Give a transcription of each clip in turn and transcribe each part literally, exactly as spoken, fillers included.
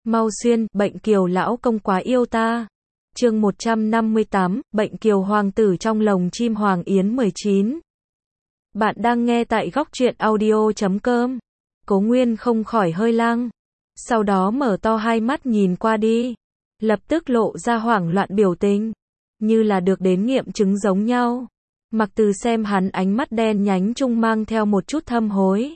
Mau xuyên, bệnh kiều lão công quá yêu ta. Chương một trăm năm mươi tám, bệnh kiều hoàng tử trong lồng chim Hoàng Yến mười chín. Bạn đang nghe tại góc truyện audio chấm com. Cố Nguyên không khỏi hơi lăng. Sau đó mở to hai mắt nhìn qua đi. Lập tức lộ ra hoảng loạn biểu tình. Như là được đến nghiệm chứng giống nhau. Mặc Từ xem hắn ánh mắt đen nhánh trung mang theo một chút thâm hối.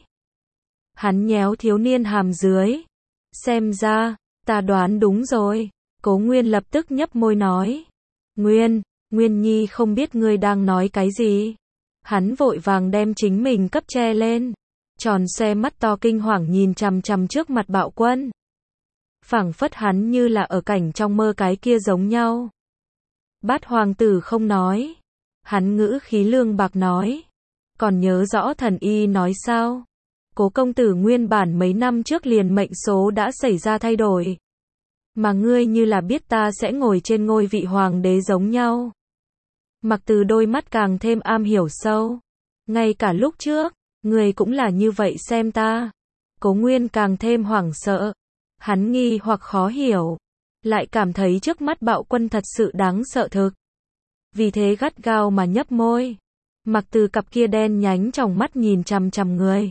Hắn nhéo thiếu niên hàm dưới. Xem ra, ta đoán đúng rồi. Cố Nguyên lập tức nhấp môi nói. Nguyên, Nguyên Nhi không biết ngươi đang nói cái gì. Hắn vội vàng đem chính mình cấp che lên. Tròn xoe mắt to kinh hoàng nhìn chằm chằm trước mặt Bạo Quân. Phảng phất hắn như là ở cảnh trong mơ cái kia giống nhau. Bát hoàng tử không nói. Hắn ngữ khí lương bạc nói. Còn nhớ rõ thần y nói sao? Cố công tử nguyên bản mấy năm trước liền mệnh số đã xảy ra thay đổi. Mà ngươi như là biết ta sẽ ngồi trên ngôi vị hoàng đế giống nhau. Mặc Từ đôi mắt càng thêm am hiểu sâu. Ngay cả lúc trước, ngươi cũng là như vậy xem ta. Cố Nguyên càng thêm hoảng sợ. Hắn nghi hoặc khó hiểu. Lại cảm thấy trước mắt Bạo Quân thật sự đáng sợ thực. Vì thế gắt gao mà nhấp môi. Mặc Từ cặp kia đen nhánh trong mắt nhìn chằm chằm người.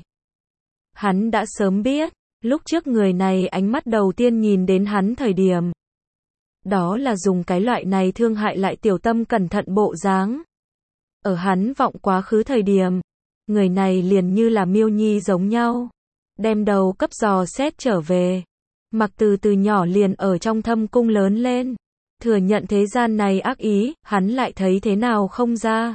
Hắn đã sớm biết, lúc trước người này ánh mắt đầu tiên nhìn đến hắn thời điểm. Đó là dùng cái loại này thương hại lại tiểu tâm cẩn thận bộ dáng. Ở hắn vọng quá khứ thời điểm, người này liền như là miêu nhi giống nhau. Đem đầu cấp dò xét trở về. Mặc Từ từ nhỏ liền ở trong thâm cung lớn lên. Thừa nhận thế gian này ác ý, hắn lại thấy thế nào không ra.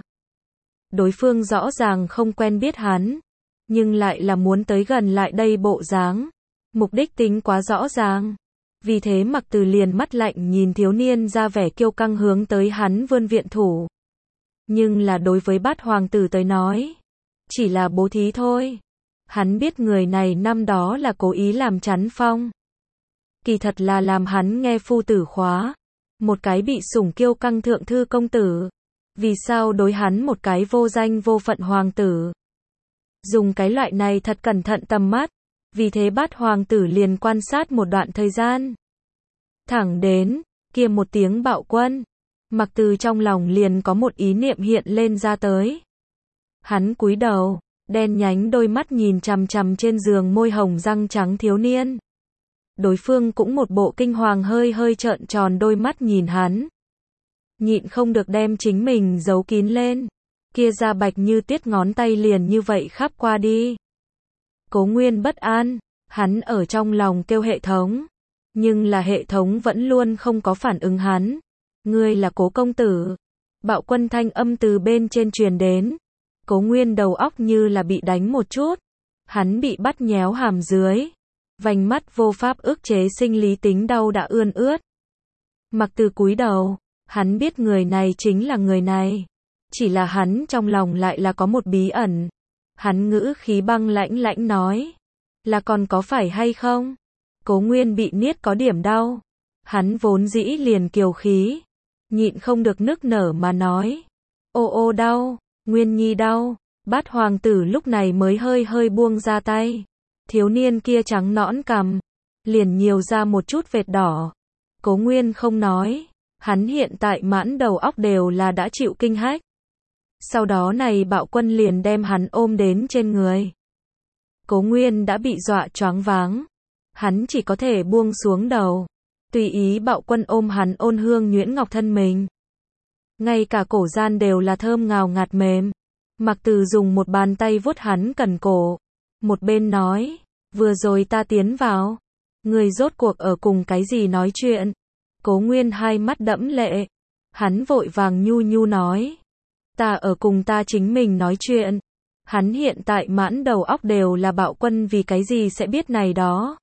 Đối phương rõ ràng không quen biết hắn. Nhưng lại là muốn tới gần lại đây bộ dáng. Mục đích tính quá rõ ràng. Vì thế Mặc Từ liền mắt lạnh nhìn thiếu niên ra vẻ kiêu căng hướng tới hắn vươn viện thủ. Nhưng là đối với Bát hoàng tử tới nói. Chỉ là bố thí thôi. Hắn biết người này năm đó là cố ý làm chắn phong. Kỳ thật là làm hắn nghe phu tử khóa. Một cái bị sủng kiêu căng thượng thư công tử. Vì sao đối hắn một cái vô danh vô phận hoàng tử. Dùng cái loại này thật cẩn thận tầm mắt. Vì thế Bát hoàng tử liền quan sát một đoạn thời gian. Thẳng đến, kia một tiếng Bạo Quân. Mặc Từ trong lòng liền có một ý niệm hiện lên ra tới. Hắn cúi đầu, đen nhánh đôi mắt nhìn chằm chằm trên giường môi hồng răng trắng thiếu niên. Đối phương cũng một bộ kinh hoàng hơi hơi trợn tròn đôi mắt nhìn hắn. Nhịn không được đem chính mình giấu kín lên. Kia da bạch như tuyết ngón tay liền như vậy khắp qua đi. Cố Nguyên bất an, hắn ở trong lòng kêu hệ thống. Nhưng là hệ thống vẫn luôn không có phản ứng hắn. Ngươi là Cố công tử. Bạo Quân thanh âm từ bên trên truyền đến. Cố Nguyên đầu óc như là bị đánh một chút. Hắn bị bắt nhéo hàm dưới. Vành mắt vô pháp ức chế sinh lý tính đau đã ươn ướt. Mặc Từ cúi đầu, hắn biết người này chính là người này. Chỉ là hắn trong lòng lại là có một bí ẩn. Hắn ngữ khí băng lãnh lãnh nói. Là còn có phải hay không? Cố Nguyên bị niết có điểm đau. Hắn vốn dĩ liền kiều khí. Nhịn không được nức nở mà nói. Ô ô đau, Nguyên Nhi đau. Bát hoàng tử lúc này mới hơi hơi buông ra tay. Thiếu niên kia trắng nõn cằm. Liền nhiều ra một chút vệt đỏ. Cố Nguyên không nói. Hắn hiện tại mãn đầu óc đều là đã chịu kinh hách. Sau đó này Bạo Quân liền đem hắn ôm đến trên người. Cố Nguyên đã bị dọa choáng váng. Hắn chỉ có thể buông xuống đầu. Tùy ý Bạo Quân ôm hắn ôn hương nhuyễn ngọc thân mình. Ngay cả cổ gian đều là thơm ngào ngạt mềm. Mặc Từ dùng một bàn tay vuốt hắn cần cổ. Một bên nói, vừa rồi ta tiến vào. Người rốt cuộc ở cùng cái gì nói chuyện. Cố Nguyên hai mắt đẫm lệ. Hắn vội vàng nhu nhu nói. Ta ở cùng ta chính mình nói chuyện. Hắn hiện tại mãn đầu óc đều là Bạo Quân vì cái gì sẽ biết này đó.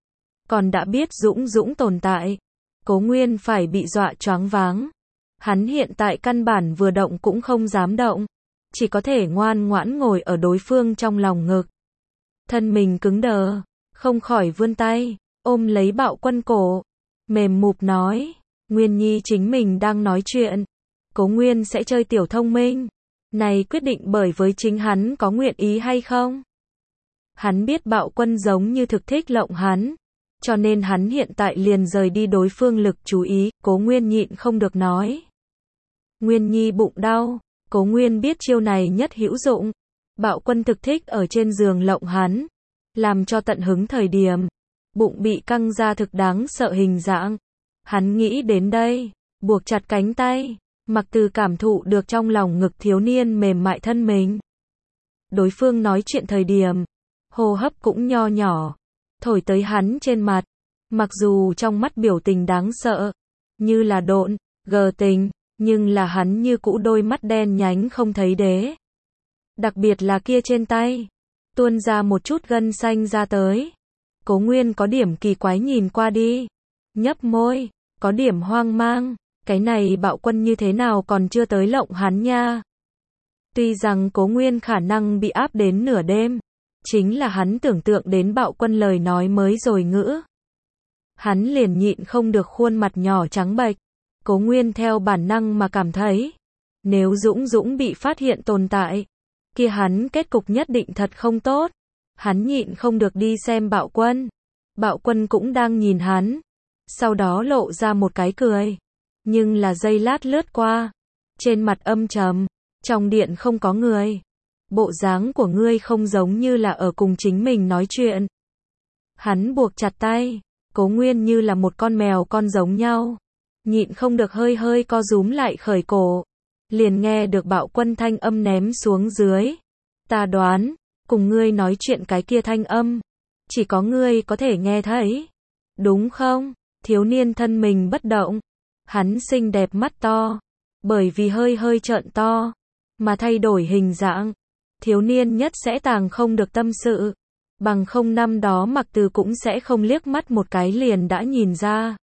Còn đã biết Dũng Dũng tồn tại. Cố Nguyên phải bị dọa choáng váng. Hắn hiện tại căn bản vừa động cũng không dám động. Chỉ có thể ngoan ngoãn ngồi ở đối phương trong lòng ngực. Thân mình cứng đờ. Không khỏi vươn tay. Ôm lấy Bạo Quân cổ. Mềm mụp nói. Nguyên Nhi chính mình đang nói chuyện. Cố Nguyên sẽ chơi tiểu thông minh. Này quyết định bởi với chính hắn có nguyện ý hay không. Hắn biết Bạo Quân giống như thực thích lộng hắn. cho nên hắn hiện tại liền rời đi đối phương lực chú ý, Cố Nguyên nhịn không được nói. Nguyên Nhi bụng đau, Cố Nguyên biết chiêu này nhất hữu dụng. Bạo Quân thực thích ở trên giường lộng hắn, làm cho tận hứng thời điểm, bụng bị căng ra thực đáng sợ hình dạng. Hắn nghĩ đến đây, buộc chặt cánh tay, Mặc Từ cảm thụ được trong lòng ngực thiếu niên mềm mại thân mình. Đối phương nói chuyện thời điểm, hô hấp cũng nho nhỏ, thổi tới hắn trên mặt, mặc dù trong mắt biểu tình đáng sợ, như là độn, gờ tình, nhưng là hắn như cũ đôi mắt đen nhánh không thấy đế. Đặc biệt là kia trên tay, tuôn ra một chút gân xanh ra tới. Cố Nguyên có điểm kỳ quái nhìn qua đi, nhấp môi, có điểm hoang mang, cái này Bạo Quân như thế nào còn chưa tới lộng hắn nha. Tuy rằng Cố Nguyên khả năng bị áp đến nửa đêm, chính là hắn tưởng tượng đến Bạo Quân lời nói mới rồi ngữ. Hắn liền nhịn không được khuôn mặt nhỏ trắng bệch. Cố Nguyên theo bản năng mà cảm thấy, nếu Dũng Dũng bị phát hiện tồn tại, kia hắn kết cục nhất định thật không tốt. Hắn nhịn không được đi xem Bạo Quân. Bạo Quân cũng đang nhìn hắn, sau đó lộ ra một cái cười, nhưng là giây lát lướt qua, trên mặt âm trầm, trong điện không có người. Bộ dáng của ngươi không giống như là ở cùng chính mình nói chuyện. Hắn buộc chặt tay, Cố Nguyên như là một con mèo con giống nhau, nhịn không được hơi hơi co rúm lại khởi cổ, liền nghe được Bạo Quân thanh âm ném xuống dưới. Ta đoán, cùng ngươi nói chuyện cái kia thanh âm, chỉ có ngươi có thể nghe thấy, đúng không? Thiếu niên thân mình bất động, hắn xinh đẹp mắt to, bởi vì hơi hơi trợn to, mà thay đổi hình dạng. Thiếu niên nhất sẽ tàng không được tâm sự, bằng không năm đó Mặc Từ cũng sẽ không liếc mắt một cái liền đã nhìn ra.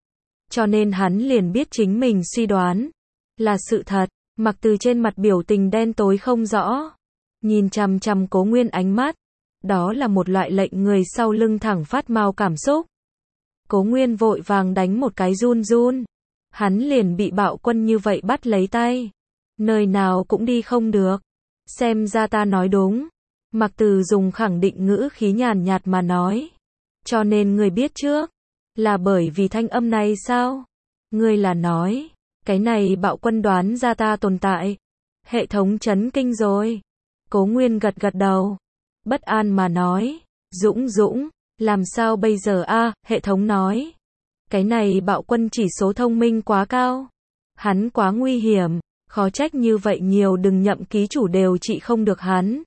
Cho nên hắn liền biết chính mình suy đoán là sự thật. Mặc Từ trên mặt biểu tình đen tối không rõ, nhìn chằm chằm Cố Nguyên ánh mắt, đó là một loại lệnh người sau lưng thẳng phát mau cảm xúc. Cố Nguyên vội vàng đánh một cái run run, hắn liền bị Bạo Quân như vậy bắt lấy tay, nơi nào cũng đi không được. Xem ra ta nói đúng. Mặc Từ dùng khẳng định ngữ khí nhàn nhạt mà nói. Cho nên ngươi biết trước, là bởi vì thanh âm này sao? Ngươi là nói, cái này Bạo Quân đoán ra ta tồn tại. Hệ thống chấn kinh rồi. Cố Nguyên gật gật đầu, bất an mà nói. Dũng Dũng, làm sao bây giờ a? Hệ thống nói. Cái này Bạo Quân chỉ số thông minh quá cao. Hắn quá nguy hiểm. Khó trách như vậy nhiều đừng nhậm ký chủ đều trị không được hắn.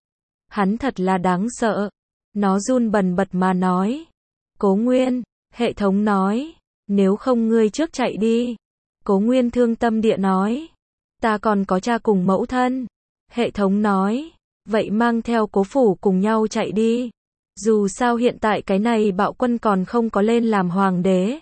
Hắn thật là đáng sợ. Nó run bần bật mà nói. Cố Nguyên, hệ thống nói, nếu không ngươi trước chạy đi. Cố Nguyên thương tâm địa nói. Ta còn có cha cùng mẫu thân. Hệ thống nói, vậy mang theo Cố phủ cùng nhau chạy đi. Dù sao hiện tại cái này Bạo Quân còn không có lên làm hoàng đế.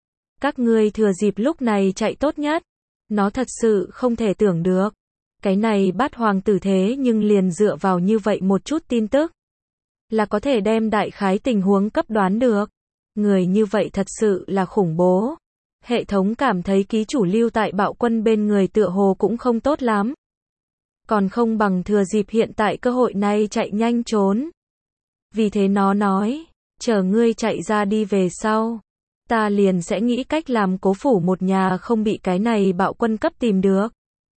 Các ngươi thừa dịp lúc này chạy tốt nhất. Nó thật sự không thể tưởng được. Cái này Bát hoàng tử thế nhưng liền dựa vào như vậy một chút tin tức, là có thể đem đại khái tình huống cấp đoán được. Người như vậy thật sự là khủng bố. Hệ thống cảm thấy ký chủ lưu tại Bạo Quân bên người tựa hồ cũng không tốt lắm. Còn không bằng thừa dịp hiện tại cơ hội này chạy nhanh trốn. Vì thế nó nói, chờ ngươi chạy ra đi về sau, ta liền sẽ nghĩ cách làm Cố phủ một nhà không bị cái này Bạo Quân cấp tìm được.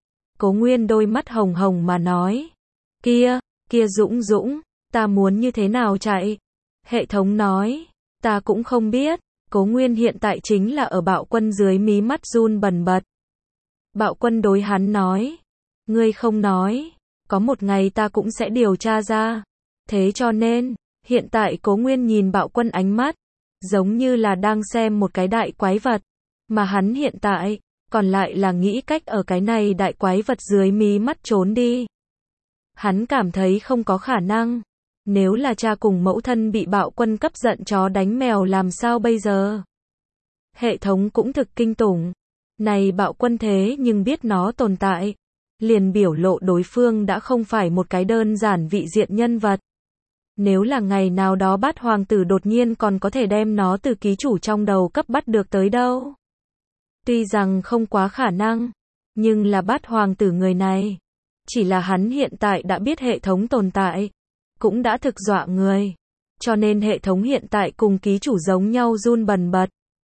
Cố Nguyên đôi mắt hồng hồng mà nói. Kia, kia Dũng Dũng, ta muốn như thế nào chạy? Hệ thống nói, ta cũng không biết. Cố Nguyên hiện tại chính là ở Bạo Quân dưới mí mắt run bần bật. Bạo Quân đối hắn nói, ngươi không nói, có một ngày ta cũng sẽ điều tra ra. Thế cho nên, hiện tại Cố Nguyên nhìn Bạo Quân ánh mắt, giống như là đang xem một cái đại quái vật, mà hắn hiện tại, còn lại là nghĩ cách ở cái này đại quái vật dưới mí mắt trốn đi. Hắn cảm thấy không có khả năng. Nếu là cha cùng mẫu thân bị Bạo Quân cấp giận chó đánh mèo làm sao bây giờ? Hệ thống cũng thực kinh tủng. Này Bạo Quân thế nhưng biết nó tồn tại, liền biểu lộ đối phương đã không phải một cái đơn giản vị diện nhân vật. Nếu là ngày nào đó Bát hoàng tử đột nhiên còn có thể đem nó từ ký chủ trong đầu cấp bắt được tới đâu. Tuy rằng không quá khả năng, nhưng là Bát hoàng tử người này, chỉ là hắn hiện tại đã biết hệ thống tồn tại, cũng đã thực dọa người. cho nên hệ thống hiện tại cùng ký chủ giống nhau run bần bật.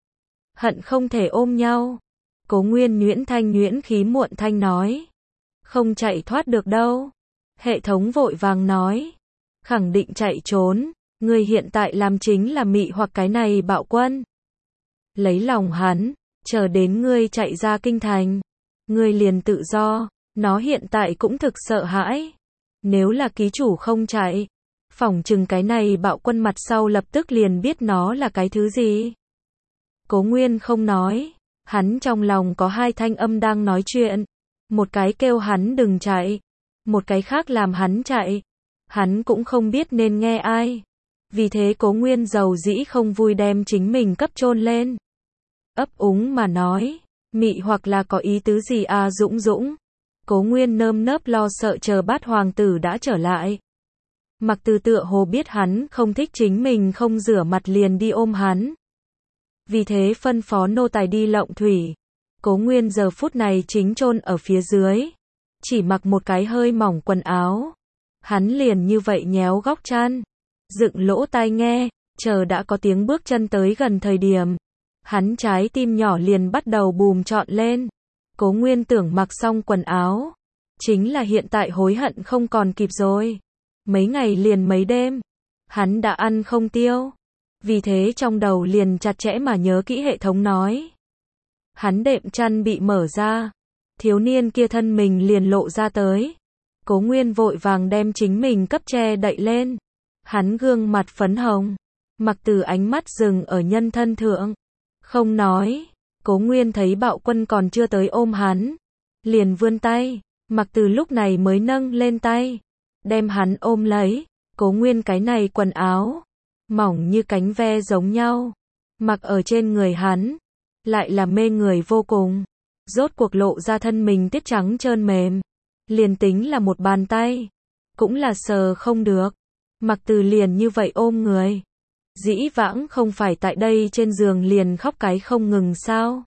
Hận không thể ôm nhau. Cố Nguyên nhuyễn thanh nhuyễn khí muộn thanh nói. Không chạy thoát được đâu. Hệ thống vội vàng nói. Khẳng định chạy trốn, ngươi hiện tại làm chính là mị hoặc cái này bạo quân. Lấy lòng hắn, chờ đến ngươi chạy ra kinh thành. Ngươi liền tự do, nó hiện tại cũng thực sợ hãi. Nếu là ký chủ không chạy, phỏng chừng cái này bạo quân mặt sau lập tức liền biết nó là cái thứ gì. Cố Nguyên không nói, hắn trong lòng có hai thanh âm đang nói chuyện. Một cái kêu hắn đừng chạy, một cái khác làm hắn chạy. Hắn cũng không biết nên nghe ai. Vì thế Cố Nguyên giàu dĩ không vui đem chính mình cấp chôn lên. Ấp úng mà nói, mị hoặc là có ý tứ gì à Dũng Dũng. Cố Nguyên nơm nớp lo sợ chờ Bát hoàng tử đã trở lại. Mặc Từ tựa hồ biết hắn không thích chính mình không rửa mặt liền đi ôm hắn. Vì thế phân phó nô tài đi lộng thủy. Cố Nguyên giờ phút này chính chôn ở phía dưới. Chỉ mặc một cái hơi mỏng quần áo. Hắn liền như vậy nhéo góc chăn. Dựng lỗ tai nghe, chờ đã có tiếng bước chân tới gần thời điểm. Hắn trái tim nhỏ liền bắt đầu bùm trọn lên. Cố Nguyên tưởng mặc xong quần áo. Chính là hiện tại hối hận không còn kịp rồi. Mấy ngày liền mấy đêm. Hắn đã ăn không tiêu. Vì thế trong đầu liền chặt chẽ mà nhớ kỹ hệ thống nói. Hắn đệm chăn bị mở ra. Thiếu niên kia thân mình liền lộ ra tới. Cố Nguyên vội vàng đem chính mình cấp che đậy lên. Hắn gương mặt phấn hồng. Mặc Từ ánh mắt dừng ở nhân thân thượng. Không nói. Cố Nguyên thấy bạo quân còn chưa tới ôm hắn. Liền vươn tay. Mặc Từ lúc này mới nâng lên tay. Đem hắn ôm lấy. Cố Nguyên cái này quần áo. Mỏng như cánh ve giống nhau. Mặc ở trên người hắn. Lại là mê người vô cùng. Rốt cuộc lộ ra thân mình tiết trắng trơn mềm. Liền tính là một bàn tay. Cũng là sờ không được. Mặc Từ liền như vậy ôm người. Dĩ vãng không phải tại đây trên giường liền khóc cái không ngừng sao.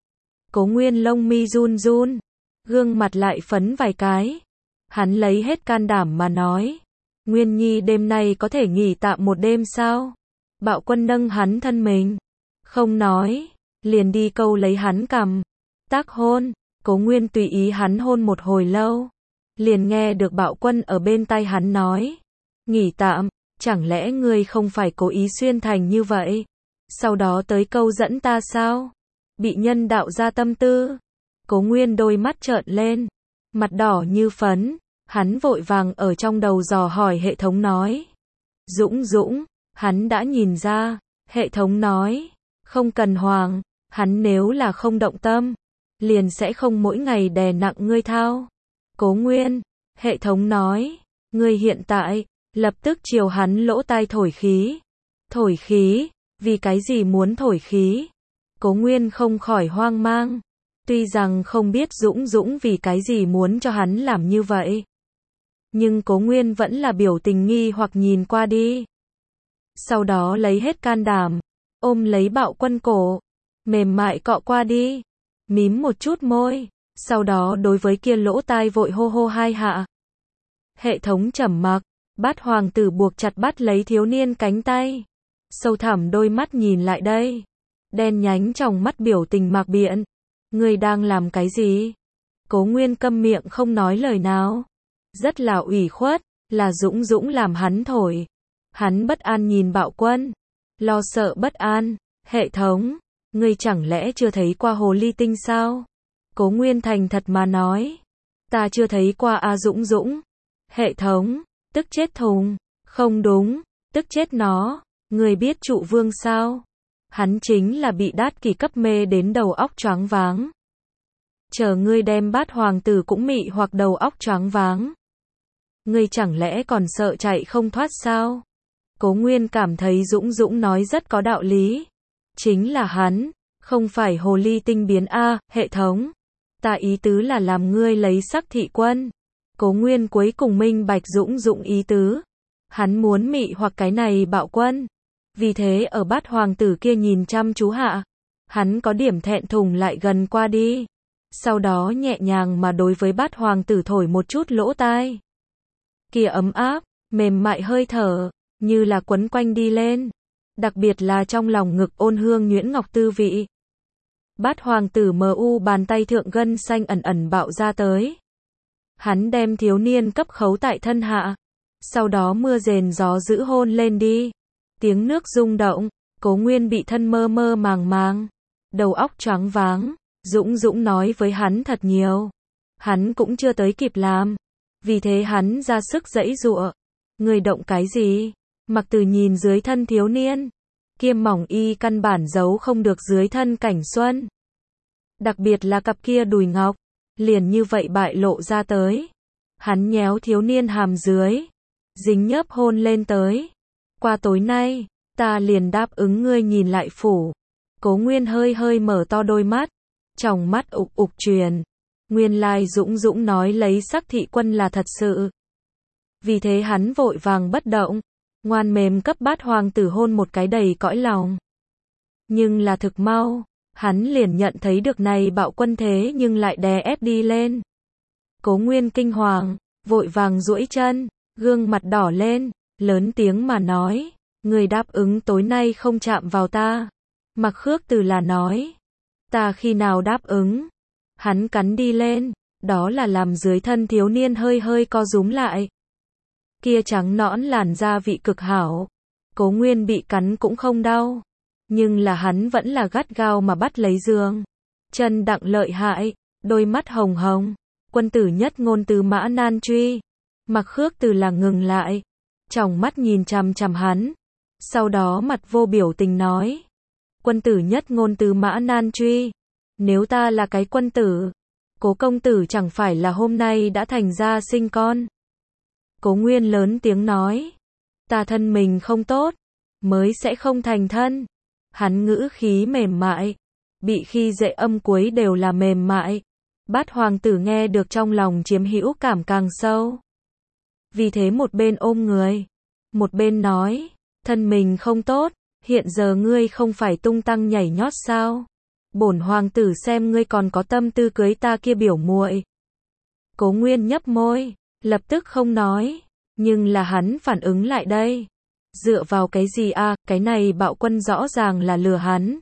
Cố Nguyên lông mi run run. Gương mặt lại phấn vài cái. Hắn lấy hết can đảm mà nói. Nguyên Nhi đêm nay có thể nghỉ tạm một đêm sao? Bạo quân nâng hắn thân mình. Không nói. Liền đi câu lấy hắn cằm. Tác hôn. Cố Nguyên tùy ý hắn hôn một hồi lâu. Liền nghe được bạo quân ở bên tai hắn nói. Nghỉ tạm. Chẳng lẽ ngươi không phải cố ý xuyên thành như vậy? Sau đó tới câu dẫn ta sao? Bị nhân đạo ra tâm tư. Cố Nguyên đôi mắt trợn lên. Mặt đỏ như phấn. Hắn vội vàng ở trong đầu dò hỏi hệ thống nói. Dũng Dũng. Hắn đã nhìn ra. Hệ thống nói. Không cần hoàng. Hắn nếu là không động tâm. Liền sẽ không mỗi ngày đè nặng ngươi thao. Cố Nguyên. Hệ thống nói. Ngươi hiện tại. Lập tức chiều hắn lỗ tai thổi khí. Thổi khí, vì cái gì muốn thổi khí? Cố Nguyên không khỏi hoang mang. Tuy rằng không biết Dũng Dũng vì cái gì muốn cho hắn làm như vậy. Nhưng Cố Nguyên vẫn là biểu tình nghi hoặc nhìn qua đi. Sau đó lấy hết can đảm. Ôm lấy bạo quân cổ. Mềm mại cọ qua đi. Mím một chút môi. Sau đó đối với kia lỗ tai vội hô hô hai hạ. Hệ thống trầm mặc. Bát hoàng tử buộc chặt bắt lấy thiếu niên cánh tay. Sâu thẳm đôi mắt nhìn lại đây. Đen nhánh trong mắt biểu tình mạc biện. Ngươi đang làm cái gì? Cố Nguyên câm miệng không nói lời nào. Rất là ủy khuất, là Dũng Dũng làm hắn thổi. Hắn bất an nhìn bạo quân. Lo sợ bất an. Hệ thống, ngươi chẳng lẽ chưa thấy qua hồ ly tinh sao? Cố Nguyên thành thật mà nói. Ta chưa thấy qua a Dũng Dũng. Hệ thống. Tức chết thùng. Không đúng. Tức chết nó. Người biết trụ vương sao? Hắn chính là bị đát kỳ cấp mê đến đầu óc choáng váng. Chờ ngươi đem Bát hoàng tử cũng mị hoặc đầu óc choáng váng. Ngươi chẳng lẽ còn sợ chạy không thoát sao? Cố Nguyên cảm thấy Dũng Dũng nói rất có đạo lý. Chính là hắn. Không phải hồ ly tinh biến a, hệ thống. Ta ý tứ là làm ngươi lấy sắc thị quân. Cố Nguyên cuối cùng minh bạch Dũng Dũng ý tứ. Hắn muốn mị hoặc cái này bạo quân. Vì thế ở Bát hoàng tử kia nhìn chăm chú hạ. Hắn có điểm thẹn thùng lại gần qua đi. Sau đó nhẹ nhàng mà đối với Bát hoàng tử thổi một chút lỗ tai. Kia ấm áp, mềm mại hơi thở. như là quấn quanh đi lên. Đặc biệt là trong lòng ngực ôn hương nhuyễn ngọc tư vị. Bát hoàng tử mờ u bàn tay thượng gân xanh ẩn ẩn bạo ra tới. Hắn đem thiếu niên cấp khấu tại thân hạ. Sau đó mưa rền gió dữ hôn lên đi. Tiếng nước rung động, Cố Nguyên bị thân mơ mơ màng màng. Đầu óc choáng váng, Dũng Dũng nói với hắn thật nhiều. Hắn cũng chưa tới kịp làm. Vì thế hắn ra sức giãy giụa. Người động cái gì? Mặc Tử nhìn dưới thân thiếu niên. Kiêm mỏng y căn bản giấu không được dưới thân cảnh xuân. Đặc biệt là cặp kia đùi ngọc. Liền như vậy bại lộ ra tới. Hắn nhéo thiếu niên hàm dưới. Dính nhớp hôn lên tới. Qua tối nay, ta liền đáp ứng ngươi nhìn lại phủ. Cố Nguyên hơi hơi mở to đôi mắt. Tròng mắt ục ục truyền. Nguyên lai Dũng Dũng nói lấy sắc thị quân là thật sự. Vì thế hắn vội vàng bất động. Ngoan mềm cấp Bát hoàng tử hôn một cái đầy cõi lòng. Nhưng là thực mau. Hắn liền nhận thấy được này bạo quân thế nhưng lại đè ép đi lên. Cố Nguyên kinh hoàng, vội vàng duỗi chân, gương mặt đỏ lên, lớn tiếng mà nói, người đáp ứng tối nay không chạm vào ta. Mặc Khước Từ là nói, ta khi nào đáp ứng? Hắn cắn đi lên, đó là làm dưới thân thiếu niên hơi hơi co rúm lại. Kia trắng nõn làn da vị cực hảo. Cố Nguyên bị cắn cũng không đau. Nhưng là hắn vẫn là gắt gao mà bắt lấy giường. Chân đặng lợi hại, đôi mắt hồng hồng. Quân tử nhất ngôn từ mã nan truy. Mặc Khước Từ là ngừng lại. Tròng mắt nhìn chằm chằm hắn. Sau đó mặt vô biểu tình nói. Quân tử nhất ngôn từ mã nan truy. Nếu ta là cái quân tử, Cố công tử chẳng phải là hôm nay đã thành ra sinh con. Cố Nguyên lớn tiếng nói. Ta thân mình không tốt, mới sẽ không thành thân. Hắn ngữ khí mềm mại. Bị khi dễ âm cuối đều là mềm mại. Bát hoàng tử nghe được trong lòng chiếm hữu cảm càng sâu. Vì thế một bên ôm người. Một bên nói. Thân mình không tốt. Hiện giờ ngươi không phải tung tăng nhảy nhót sao? Bổn hoàng tử xem ngươi còn có tâm tư cưới ta kia biểu muội. Cố Nguyên nhấp môi. Lập tức không nói. Nhưng là hắn phản ứng lại đây. Dựa vào cái gì a? À, cái này bạo quân rõ ràng là lừa hắn.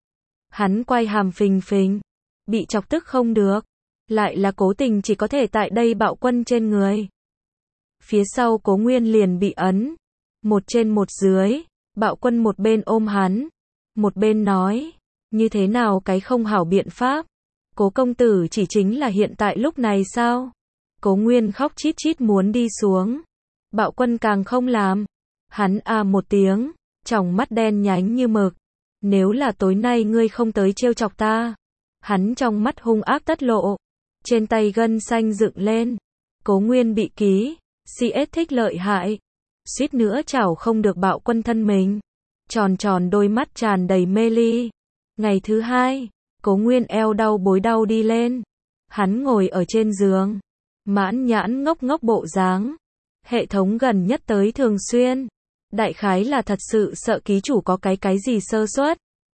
Hắn quay hàm phình phình. Bị chọc tức không được. Lại là cố tình chỉ có thể tại đây bạo quân trên người. Phía sau Cố Nguyên liền bị ấn. Một trên một dưới. Bạo quân một bên ôm hắn. Một bên nói. Như thế nào cái không hảo biện pháp? Cố công tử chỉ chính là hiện tại lúc này sao? Cố Nguyên khóc chít chít muốn đi xuống. Bạo quân càng không làm. Hắn a một tiếng. Tròng mắt đen nhánh như mực. Nếu là tối nay ngươi không tới trêu chọc ta. Hắn trong mắt hung ác tất lộ. Trên tay gân xanh dựng lên. Cố Nguyên bị ký. xê ét thích lợi hại. Suýt nữa chảo không được bạo quân thân mình. Tròn tròn đôi mắt tràn đầy mê ly. Ngày thứ hai, Cố Nguyên eo đau bối đau đi lên. Hắn ngồi ở trên giường. Mãn nhãn ngốc ngốc bộ dáng. Hệ thống gần nhất tới thường xuyên. Đại khái là thật sự sợ ký chủ có cái cái gì sơ suất.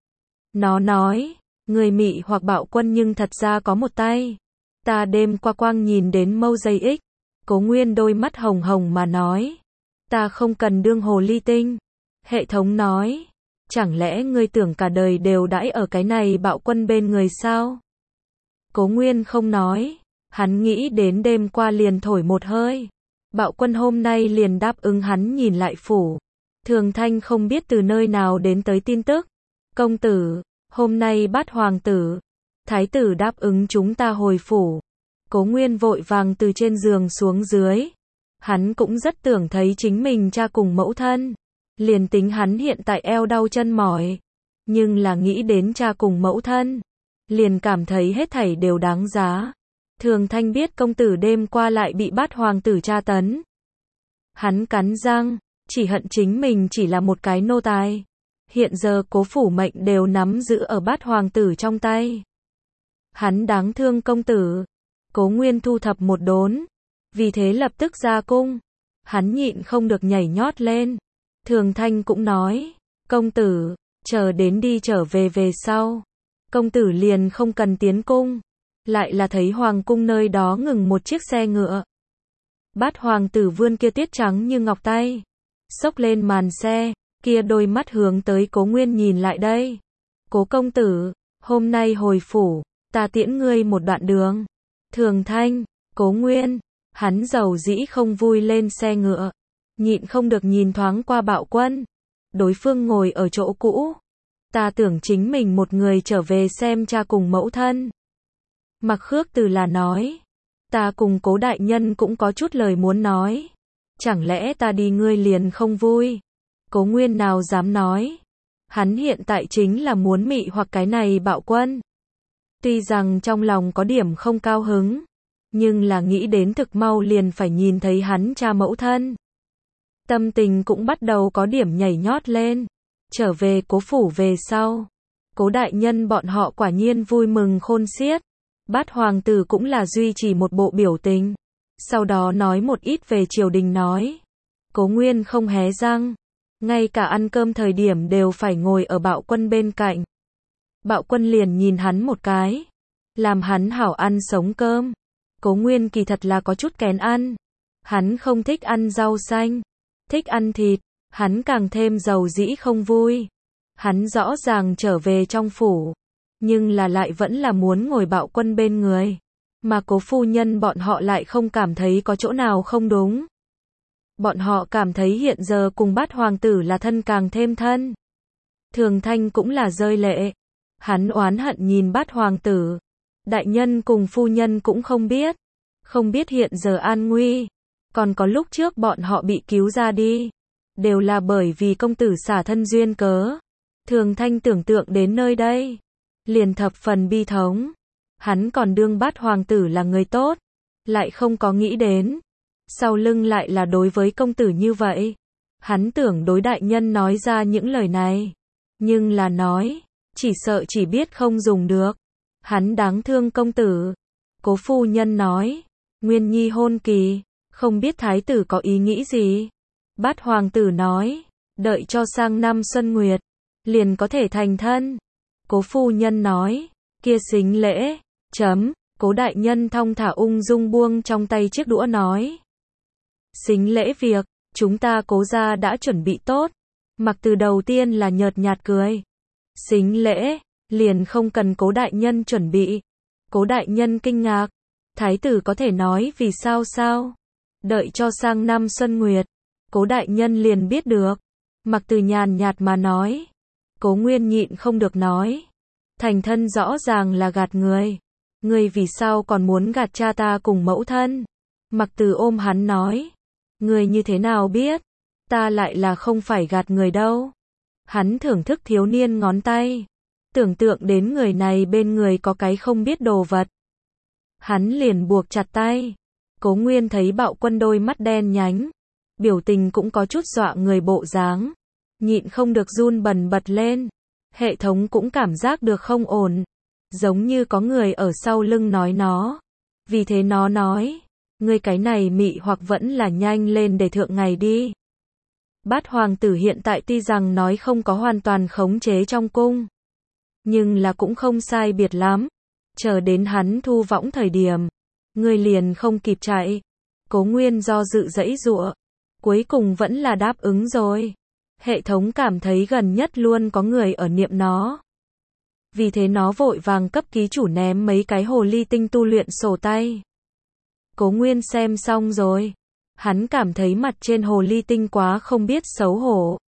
Nó nói, người mị hoặc bạo quân nhưng thật ra có một tay. Ta đêm qua quang nhìn đến mâu dây ích. Cố Nguyên đôi mắt hồng hồng mà nói. Ta không cần đương hồ ly tinh. Hệ thống nói. Chẳng lẽ ngươi tưởng cả đời đều đãi ở cái này bạo quân bên người sao? Cố Nguyên không nói. Hắn nghĩ đến đêm qua liền thổi một hơi. Bạo quân hôm nay liền đáp ứng hắn nhìn lại phủ. Thường Thanh không biết từ nơi nào đến tới tin tức. Công tử, hôm nay Bát hoàng tử. Thái tử đáp ứng chúng ta hồi phủ. Cố Nguyên vội vàng từ trên giường xuống dưới. Hắn cũng rất tưởng thấy chính mình cha cùng mẫu thân. Liền tính hắn hiện tại eo đau chân mỏi. Nhưng là nghĩ đến cha cùng mẫu thân. Liền cảm thấy hết thảy đều đáng giá. Thường Thanh biết công tử đêm qua lại bị Bát hoàng tử tra tấn. Hắn cắn răng, chỉ hận chính mình chỉ là một cái nô tài. Hiện giờ Cố phủ mệnh đều nắm giữ ở Bát hoàng tử trong tay. Hắn đáng thương công tử. Cố Nguyên thu thập một đốn. Vì thế lập tức ra cung. Hắn nhịn không được nhảy nhót lên. Thường Thanh cũng nói, công tử, chờ đến đi trở về về sau. Công tử liền không cần tiến cung. Lại là thấy hoàng cung nơi đó ngừng một chiếc xe ngựa. Bát hoàng tử vươn kia tiết trắng như ngọc tay. xốc lên màn xe, kia đôi mắt hướng tới Cố Nguyên nhìn lại đây. Cố công tử, hôm nay hồi phủ, ta tiễn ngươi một đoạn đường. Thường Thanh, Cố Nguyên, hắn giàu dĩ không vui lên xe ngựa, nhịn không được nhìn thoáng qua Bạo Quân. Đối phương ngồi ở chỗ cũ. Ta tưởng chính mình một người trở về xem cha cùng mẫu thân. Mặc Khước Từ là nói, ta cùng Cố đại nhân cũng có chút lời muốn nói. Chẳng lẽ ta đi ngươi liền không vui? Cố Nguyên nào dám nói. Hắn hiện tại chính là muốn mị hoặc cái này Bạo Quân. Tuy rằng trong lòng có điểm không cao hứng, nhưng là nghĩ đến thực mau liền phải nhìn thấy hắn cha mẫu thân. Tâm tình cũng bắt đầu có điểm nhảy nhót lên. Trở về Cố phủ về sau, Cố đại nhân bọn họ quả nhiên vui mừng khôn xiết. Bát hoàng tử cũng là duy trì một bộ biểu tình. Sau đó nói một ít về triều đình nói. Cố Nguyên không hé răng. Ngay cả ăn cơm thời điểm đều phải ngồi ở Bạo Quân bên cạnh. Bạo Quân liền nhìn hắn một cái. Làm hắn hảo ăn sống cơm. Cố Nguyên kỳ thật là có chút kén ăn. Hắn không thích ăn rau xanh. Thích ăn thịt. Hắn càng thêm giàu dĩ không vui. Hắn rõ ràng trở về trong phủ. Nhưng là lại vẫn là muốn ngồi Bạo Quân bên người. Mà Cố phu nhân bọn họ lại không cảm thấy có chỗ nào không đúng. Bọn họ cảm thấy hiện giờ cùng Bát hoàng tử là thân càng thêm thân. Thường Thanh cũng là rơi lệ. Hắn oán hận nhìn Bát hoàng tử. Đại nhân cùng phu nhân cũng không biết. Không biết hiện giờ an nguy. Còn có lúc trước bọn họ bị cứu ra đi. Đều là bởi vì công tử xả thân duyên cớ. Thường Thanh tưởng tượng đến nơi đây. Liền thập phần bi thống. Hắn còn đương Bát hoàng tử là người tốt. Lại không có nghĩ đến. Sau lưng lại là đối với công tử như vậy. Hắn tưởng đối đại nhân nói ra những lời này. Nhưng là nói. Chỉ sợ chỉ biết không dùng được. Hắn đáng thương công tử. Cố phu nhân nói. Nguyên nhi hôn kỳ. Không biết thái tử có ý nghĩ gì. Bát hoàng tử nói. Đợi cho sang năm Xuân Nguyệt. Liền có thể thành thân. Cố phu nhân nói. Kia xính lễ. Chấm. Cố đại nhân thong thả ung dung buông trong tay chiếc đũa nói. Xính lễ việc. Chúng ta Cố gia đã chuẩn bị tốt. Mặc Từ đầu tiên là nhợt nhạt cười. Xính lễ. Liền không cần Cố đại nhân chuẩn bị. Cố đại nhân kinh ngạc. Thái tử có thể nói vì sao sao? Đợi cho sang năm Xuân Nguyệt. Cố đại nhân liền biết được. Mặc Từ nhàn nhạt mà nói. Cố Nguyên nhịn không được nói. Thành thân rõ ràng là gạt người. Ngươi vì sao còn muốn gạt cha ta cùng mẫu thân? Mặc Từ ôm hắn nói. Ngươi như thế nào biết? Ta lại là không phải gạt người đâu. Hắn thưởng thức thiếu niên ngón tay. Tưởng tượng đến người này bên người có cái không biết đồ vật. Hắn liền buộc chặt tay. Cố Nguyên thấy Bạo Quân đôi mắt đen nhánh. Biểu tình cũng có chút dọa người bộ dáng. Nhịn không được run bần bật lên. Hệ thống cũng cảm giác được không ổn. Giống như có người ở sau lưng nói nó. Vì thế nó nói. Ngươi cái này mị hoặc vẫn là nhanh lên để thượng ngày đi. Bát hoàng tử hiện tại tuy rằng nói không có hoàn toàn khống chế trong cung. Nhưng là cũng không sai biệt lắm. Chờ đến hắn thu võng thời điểm. Ngươi liền không kịp chạy. Cố Nguyên do dự dãy dụa. Cuối cùng vẫn là đáp ứng rồi. Hệ thống cảm thấy gần nhất luôn có người ở niệm nó. Vì thế nó vội vàng cấp ký chủ ném mấy cái hồ ly tinh tu luyện sổ tay. Cố Nguyên xem xong rồi. Hắn cảm thấy mặt trên hồ ly tinh quá không biết xấu hổ.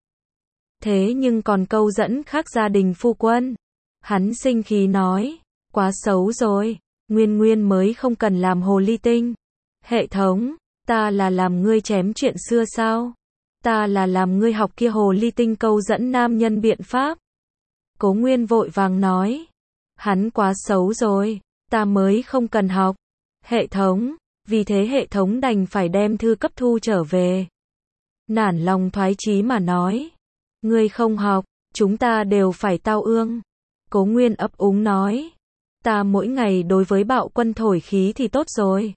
Thế nhưng còn câu dẫn khác gia đình phu quân. Hắn sinh khí nói. Quá xấu rồi. Nguyên Nguyên mới không cần làm hồ ly tinh. Hệ thống, ta là làm ngươi chém chuyện xưa sao? Ta là làm ngươi học kia hồ ly tinh câu dẫn nam nhân biện pháp. Cố Nguyên vội vàng nói. Hắn quá xấu rồi. Ta mới không cần học. Hệ thống, vì thế hệ thống đành phải đem thư cấp thu trở về. Nản lòng thoái chí mà nói. Ngươi không học, chúng ta đều phải tao ương. Cố Nguyên ấp úng nói. Ta mỗi ngày đối với Bạo Quân thổi khí thì tốt rồi.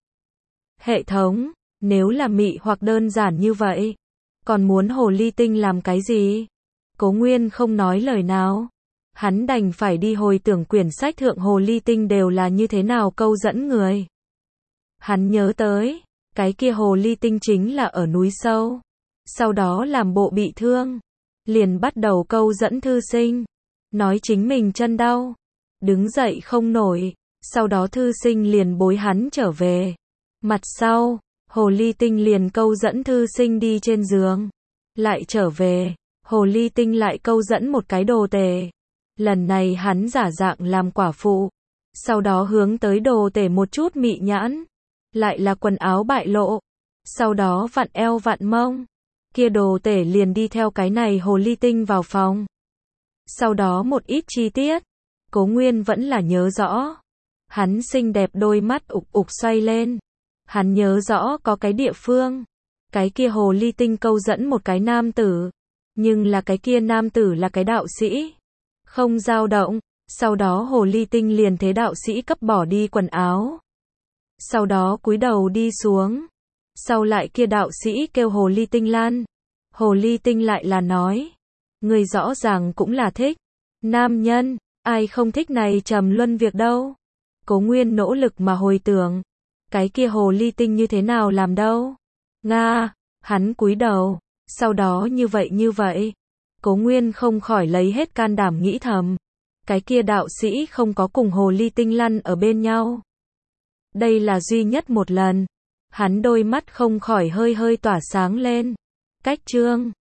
Hệ thống, nếu là mị hoặc đơn giản như vậy, còn muốn hồ ly tinh làm cái gì? Cố Nguyên không nói lời nào. Hắn đành phải đi hồi tưởng quyển sách thượng hồ ly tinh đều là như thế nào câu dẫn người. Hắn nhớ tới, cái kia hồ ly tinh chính là ở núi sâu. sau đó làm bộ bị thương, liền bắt đầu câu dẫn thư sinh, nói chính mình chân đau, đứng dậy không nổi, sau đó thư sinh liền bối hắn trở về. Mặt sau, hồ ly tinh liền câu dẫn thư sinh đi trên giường, lại trở về, hồ ly tinh lại câu dẫn một cái đồ tể. Lần này hắn giả dạng làm quả phụ, sau đó hướng tới đồ tể một chút mị nhãn, lại là quần áo bại lộ, sau đó vặn eo vặn mông, kia đồ tể liền đi theo cái này hồ ly tinh vào phòng. Sau đó một ít chi tiết, Cố Nguyên vẫn là nhớ rõ. Hắn xinh đẹp đôi mắt ục ục xoay lên. Hắn nhớ rõ có cái địa phương, cái kia hồ ly tinh câu dẫn một cái nam tử, nhưng là cái kia nam tử là cái đạo sĩ. Không dao động, sau đó hồ ly tinh liền thế đạo sĩ cấp bỏ đi quần áo. Sau đó cúi đầu đi xuống. Sau lại kia đạo sĩ kêu hồ ly tinh lan. Hồ ly tinh lại là nói, người rõ ràng cũng là thích nam nhân, ai không thích này trầm luân việc đâu. Cố Nguyên nỗ lực mà hồi tưởng, cái kia hồ ly tinh như thế nào làm đâu. Nga, hắn cúi đầu, sau đó như vậy như vậy. Cố Nguyên không khỏi lấy hết can đảm nghĩ thầm, cái kia đạo sĩ không có cùng hồ ly tinh lăn ở bên nhau. Đây là duy nhất một lần. Hắn đôi mắt không khỏi hơi hơi tỏa sáng lên. Cách chương